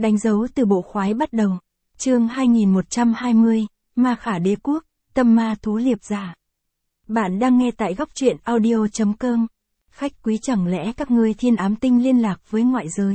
Đánh dấu từ bộ khoái bắt đầu. Chương 2120, Ma Khả Đế Quốc, Tâm Ma Thú Liệp Giả. Bạn đang nghe tại góc truyện audio.com. Khách quý, chẳng lẽ các ngươi Thiên Ám Tinh liên lạc với ngoại giới?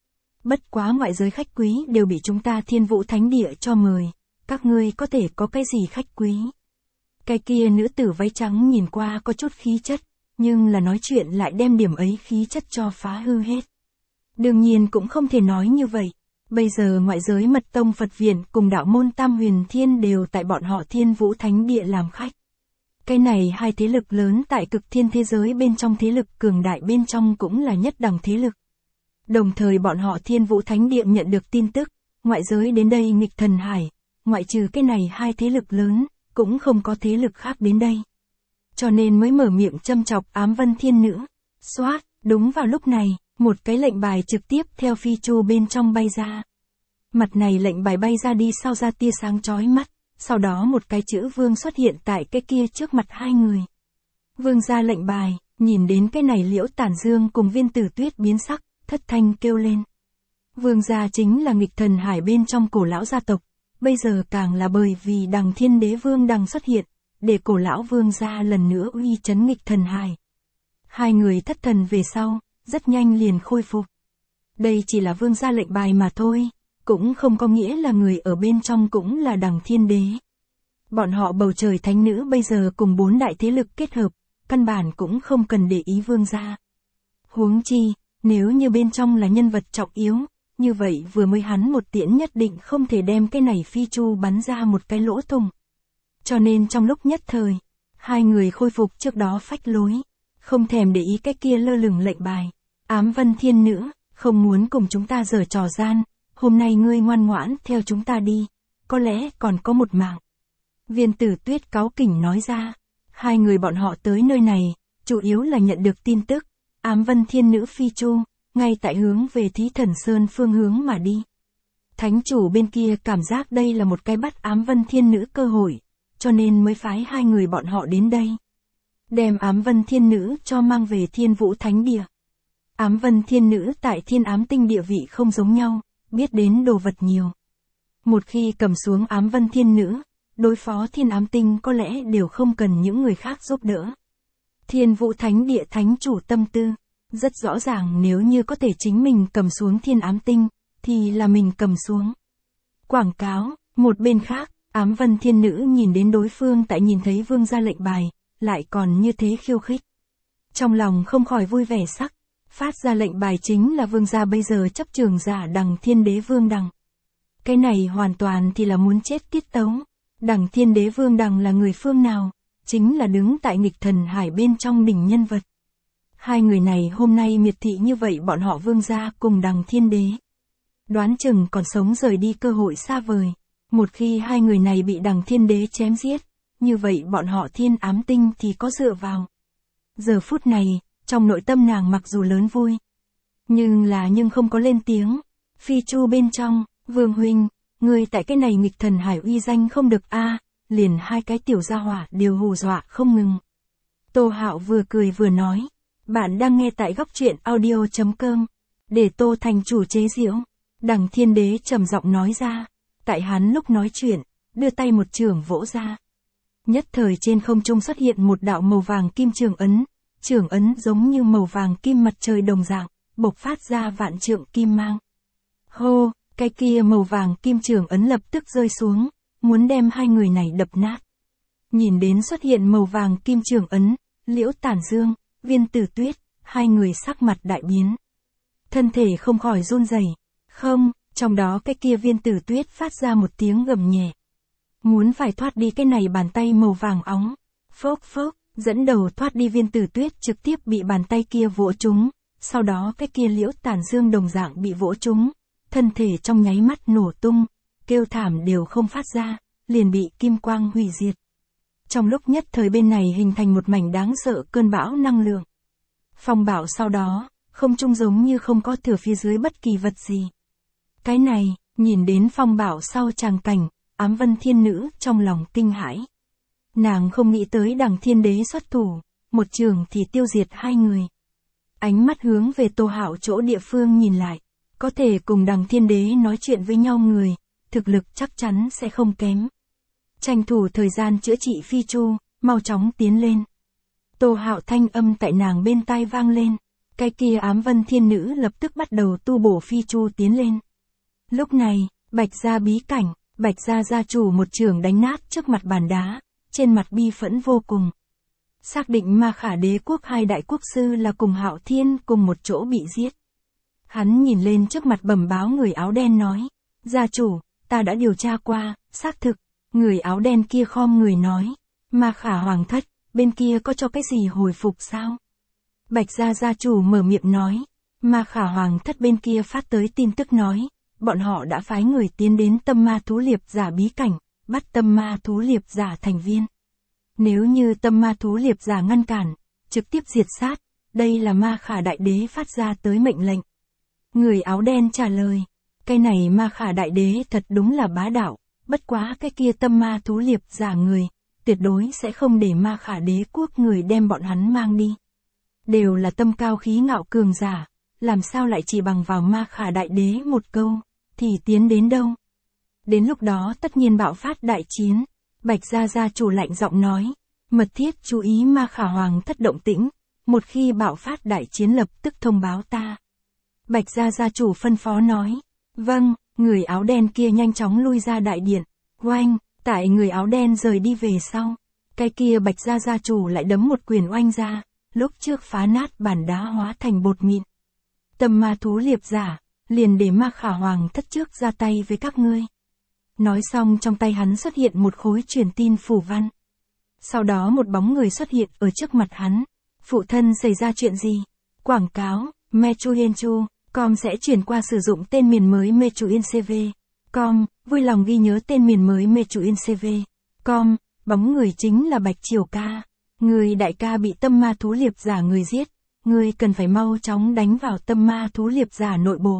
Bất quá ngoại giới khách quý đều bị chúng ta Thiên Vũ Thánh Địa cho mời. Các ngươi có thể có cái gì khách quý? Cái kia nữ tử váy trắng nhìn qua có chút khí chất, nhưng là nói chuyện lại đem điểm ấy khí chất cho phá hư hết. Đương nhiên cũng không thể nói như vậy. Bây giờ ngoại giới Mật Tông Phật Viện cùng đạo môn Tam Huyền Thiên đều tại bọn họ Thiên Vũ Thánh Địa làm khách. Cái này hai thế lực lớn tại cực thiên thế giới bên trong, thế lực cường đại bên trong cũng là nhất đẳng thế lực. Đồng thời bọn họ Thiên Vũ Thánh Địa nhận được tin tức, ngoại giới đến đây nghịch thần hải, ngoại trừ cái này hai thế lực lớn, cũng không có thế lực khác đến đây. Cho nên mới mở miệng châm chọc Ám Vân Thiên Nữ. Xoát, đúng vào lúc này, một cái lệnh bài trực tiếp theo phi chu bên trong bay ra. Mặt này lệnh bài bay ra đi sau ra tia sáng chói mắt, sau đó một cái chữ Vương xuất hiện tại cái kia trước mặt hai người. Vương ra lệnh bài, nhìn đến cái này Liễu Tản Dương cùng Viên Tử Tuyết biến sắc, thất thanh kêu lên. Vương gia chính là nghịch thần hải bên trong cổ lão gia tộc, bây giờ càng là bởi vì Đằng Thiên Đế Vương Đằng xuất hiện, để cổ lão vương gia lần nữa uy chấn nghịch thần hải. Hai người thất thần về sau, rất nhanh liền khôi phục. Đây chỉ là vương gia lệnh bài mà thôi, cũng không có nghĩa là người ở bên trong cũng là Đằng Thiên Đế. Bọn họ bầu trời thánh nữ bây giờ cùng bốn đại thế lực kết hợp, căn bản cũng không cần để ý vương gia. Huống chi, nếu như bên trong là nhân vật trọng yếu, như vậy vừa mới hắn một tiễn nhất định không thể đem cái này phi chu bắn ra một cái lỗ thủng. Cho nên trong lúc nhất thời, hai người khôi phục trước đó phách lối, không thèm để ý cái kia lơ lửng lệnh bài. Ám Vân Thiên Nữ, không muốn cùng chúng ta giở trò gian, hôm nay ngươi ngoan ngoãn theo chúng ta đi, có lẽ còn có một mạng. Viên Tử Tuyết cáu kỉnh nói ra, hai người bọn họ tới nơi này, chủ yếu là nhận được tin tức, Ám Vân Thiên Nữ phi chu, ngay tại hướng về Thí Thần Sơn phương hướng mà đi. Thánh chủ bên kia cảm giác đây là một cái bắt Ám Vân Thiên Nữ cơ hội, cho nên mới phái hai người bọn họ đến đây. Đem Ám Vân Thiên Nữ cho mang về Thiên Vũ Thánh Địa. Ám Vân Thiên Nữ tại Thiên Ám Tinh địa vị không giống nhau, biết đến đồ vật nhiều. Một khi cầm xuống Ám Vân Thiên Nữ, đối phó Thiên Ám Tinh có lẽ đều không cần những người khác giúp đỡ. Thiên Vũ Thánh Địa thánh chủ tâm tư, rất rõ ràng nếu như có thể chính mình cầm xuống Thiên Ám Tinh, thì là mình cầm xuống. Quảng cáo, một bên khác, Ám Vân Thiên Nữ nhìn đến đối phương tại nhìn thấy vương gia lệnh bài, lại còn như thế khiêu khích. Trong lòng không khỏi vui vẻ sắc, phát ra lệnh bài chính là vương gia bây giờ chấp trường giả Đằng Thiên Đế Vương Đằng. Cái này hoàn toàn thì là muốn chết tiết tấu. Đằng Thiên Đế Vương Đằng là người phương nào? Chính là đứng tại nghịch thần hải bên trong đỉnh nhân vật. Hai người này hôm nay miệt thị như vậy bọn họ vương gia cùng Đằng Thiên Đế. Đoán chừng còn sống rời đi cơ hội xa vời. Một khi hai người này bị Đằng Thiên Đế chém giết, như vậy bọn họ Thiên Ám Tinh thì có dựa vào. Giờ phút này, trong nội tâm nàng mặc dù lớn vui, nhưng không có lên tiếng. Phi chu bên trong, Vương huynh, người tại cái này nghịch thần hải uy danh không được a, liền hai cái tiểu gia hỏa đều hù dọa không ngừng. Tô Hạo vừa cười vừa nói, bạn đang nghe tại góc truyện audio.com, để Tô thành chủ chế giễu. Đằng Thiên Đế trầm giọng nói ra, tại hắn lúc nói chuyện, đưa tay một chưởng vỗ ra. Nhất thời trên không trung xuất hiện một đạo màu vàng kim chưởng ấn giống như màu vàng kim mặt trời đồng dạng, bộc phát ra vạn trượng kim mang. Hô, cái kia màu vàng kim chưởng ấn lập tức rơi xuống, muốn đem hai người này đập nát. Nhìn đến xuất hiện màu vàng kim chưởng ấn, Liễu Tản Dương, Viên Tử Tuyết, hai người sắc mặt đại biến. Thân thể không khỏi run rẩy. Không, trong đó cái kia Viên Tử Tuyết phát ra một tiếng gầm nhẹ. Muốn phải thoát đi cái này bàn tay màu vàng óng. Phốc phốc, dẫn đầu thoát đi Viên Tử Tuyết trực tiếp bị bàn tay kia vỗ trúng. Sau đó cái kia Liễu Tản Dương đồng dạng bị vỗ trúng. Thân thể trong nháy mắt nổ tung, kêu thảm đều không phát ra, liền bị kim quang hủy diệt. Trong lúc nhất thời bên này hình thành một mảnh đáng sợ cơn bão năng lượng. Phong bão sau đó, không trung giống như không có thừa phía dưới bất kỳ vật gì. Cái này, nhìn đến phong bão sau tràng cảnh, Ám Vân Thiên Nữ trong lòng kinh hãi. Nàng không nghĩ tới Đằng Thiên Đế xuất thủ, một trường thì tiêu diệt hai người. Ánh mắt hướng về Tô Hạo chỗ địa phương nhìn lại, Có thể cùng Đằng Thiên Đế nói chuyện với nhau người, thực lực chắc chắn sẽ không kém. Tranh thủ thời gian chữa trị Phi Chu, mau chóng tiến lên. Tô Hạo thanh âm tại nàng bên tai vang lên. Cái kia Ám Vân Thiên Nữ lập tức bắt đầu tu bổ Phi Chu tiến lên. Lúc này, Bạch Gia bí cảnh, Bạch Gia gia chủ một chưởng đánh nát trước mặt bàn đá, trên mặt bi phẫn vô cùng. Xác định Ma Khả Đế quốc hai đại quốc sư là cùng Hạo Thiên cùng một chỗ bị giết. Hắn nhìn lên trước mặt bẩm báo người áo đen nói, gia chủ, ta đã điều tra qua, xác thực. Người áo đen kia khom người nói, Ma Khả Hoàng thất, bên kia có cho cái gì hồi phục sao? Bạch Gia gia chủ mở miệng nói, Ma Khả Hoàng thất bên kia phát tới tin tức nói, bọn họ đã phái người tiến đến Tâm Ma Thú Liệp Giả bí cảnh, bắt Tâm Ma Thú Liệp Giả thành viên. Nếu như Tâm Ma Thú Liệp Giả ngăn cản, trực tiếp diệt sát, đây là Ma Khả Đại Đế phát ra tới mệnh lệnh. Người áo đen trả lời, cái này Ma Khả Đại Đế thật đúng là bá đạo, bất quá cái kia Tâm Ma Thú Liệp Giả người, tuyệt đối sẽ không để Ma Khả Đế quốc người đem bọn hắn mang đi. Đều là tâm cao khí ngạo cường giả, làm sao lại chỉ bằng vào Ma Khả Đại Đế một câu, thì tiến đến đâu. Đến lúc đó tất nhiên bạo phát đại chiến, Bạch Gia gia chủ lạnh giọng nói, mật thiết chú ý Ma Khả Hoàng thất động tĩnh, một khi bạo phát đại chiến lập tức thông báo ta. Bạch Gia gia chủ phân phó nói, vâng, người áo đen kia nhanh chóng lui ra đại điện, oanh, tại người áo đen rời đi về sau, cái kia Bạch Gia gia chủ lại đấm một quyền oanh ra, lúc trước phá nát bàn đá hóa thành bột mịn. Tâm Ma Thú Liệp Giả, liền để Ma Khả Hoàng thất trước ra tay với các ngươi. Nói xong trong tay hắn xuất hiện một khối truyền tin phủ văn. Sau đó một bóng người xuất hiện ở trước mặt hắn. Phụ thân xảy ra chuyện gì? Quảng cáo, Mechuyenchu.com sẽ chuyển qua sử dụng tên miền mới Mechuyencv.com, vui lòng ghi nhớ tên miền mới Mechuyencv.com, bóng người chính là Bạch Triều Ca. Người đại ca bị Tâm Ma Thú Liệp Giả người giết, người cần phải mau chóng đánh vào Tâm Ma Thú Liệp Giả nội bộ.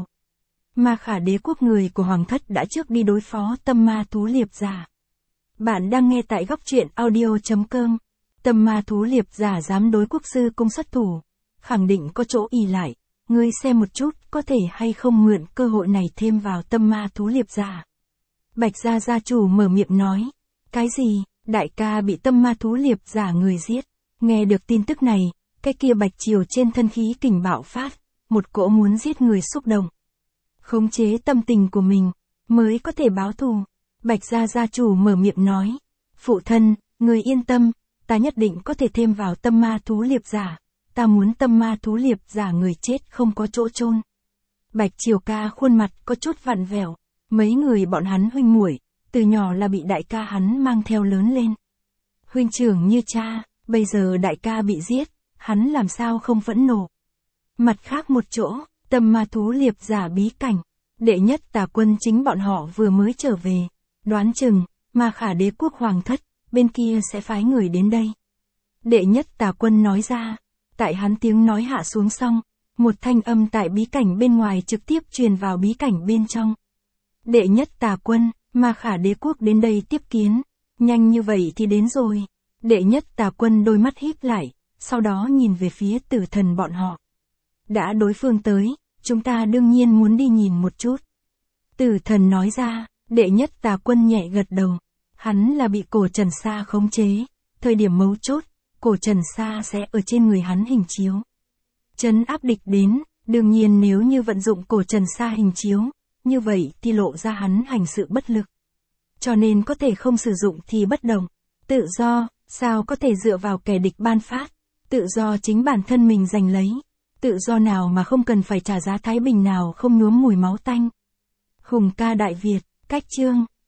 Ma Khả Đế quốc người của Hoàng thất đã trước đi đối phó Tâm Ma Thú Liệp Giả. Bạn đang nghe tại góc truyện audio.com. Tâm Ma Thú Liệp Giả dám đối quốc sư cung xuất thủ, khẳng định có chỗ ỷ lại, ngươi xem một chút có thể hay không mượn cơ hội này thêm vào Tâm Ma Thú Liệp Giả. Bạch Gia gia chủ mở miệng nói, cái gì, đại ca bị Tâm Ma Thú Liệp Giả người giết. Nghe được tin tức này, cái kia Bạch Triều trên thân khí kình bạo phát, một cỗ muốn giết người xúc động. Khống chế tâm tình của mình, mới có thể báo thù. Bạch Gia gia chủ mở miệng nói, phụ thân, người yên tâm, ta nhất định có thể thêm vào Tâm Ma Thú Liệp Giả, ta muốn Tâm Ma Thú Liệp Giả người chết không có chỗ chôn. Bạch Triều Ca khuôn mặt có chút vặn vẹo, mấy người bọn hắn huynh muội, từ nhỏ là bị đại ca hắn mang theo lớn lên. Huynh trưởng như cha, bây giờ đại ca bị giết, hắn làm sao không phẫn nộ. Mặt khác một chỗ, Tâm Ma Thú Liệp Giả bí cảnh, đệ nhất tà quân chính bọn họ vừa mới trở về, đoán chừng, Ma Khả Đế quốc Hoàng thất, bên kia sẽ phái người đến đây. Đệ nhất tà quân nói ra, tại hắn tiếng nói hạ xuống xong, một thanh âm tại bí cảnh bên ngoài trực tiếp truyền vào bí cảnh bên trong. Đệ nhất tà quân, Ma Khả Đế quốc đến đây tiếp kiến, nhanh như vậy thì đến rồi. Đệ nhất tà quân đôi mắt híp lại, sau đó nhìn về phía Tử Thần bọn họ. Đã đối phương tới, chúng ta đương nhiên muốn đi nhìn một chút. Tử Thần nói ra, đệ nhất tà quân nhẹ gật đầu. Hắn là bị cổ Trần Sa khống chế, thời điểm mấu chốt, cổ Trần Sa sẽ ở trên người hắn hình chiếu. Trấn áp địch đến, đương nhiên nếu như vận dụng cổ Trần Sa hình chiếu, như vậy thì lộ ra hắn hành sự bất lực. Cho nên có thể không sử dụng thì bất động. Tự do, sao có thể dựa vào kẻ địch ban phát, tự do chính bản thân mình giành lấy. Tự do nào mà không cần phải trả giá, thái bình nào không nhuốm mùi máu tanh. Hùng ca Đại Việt, cách chương.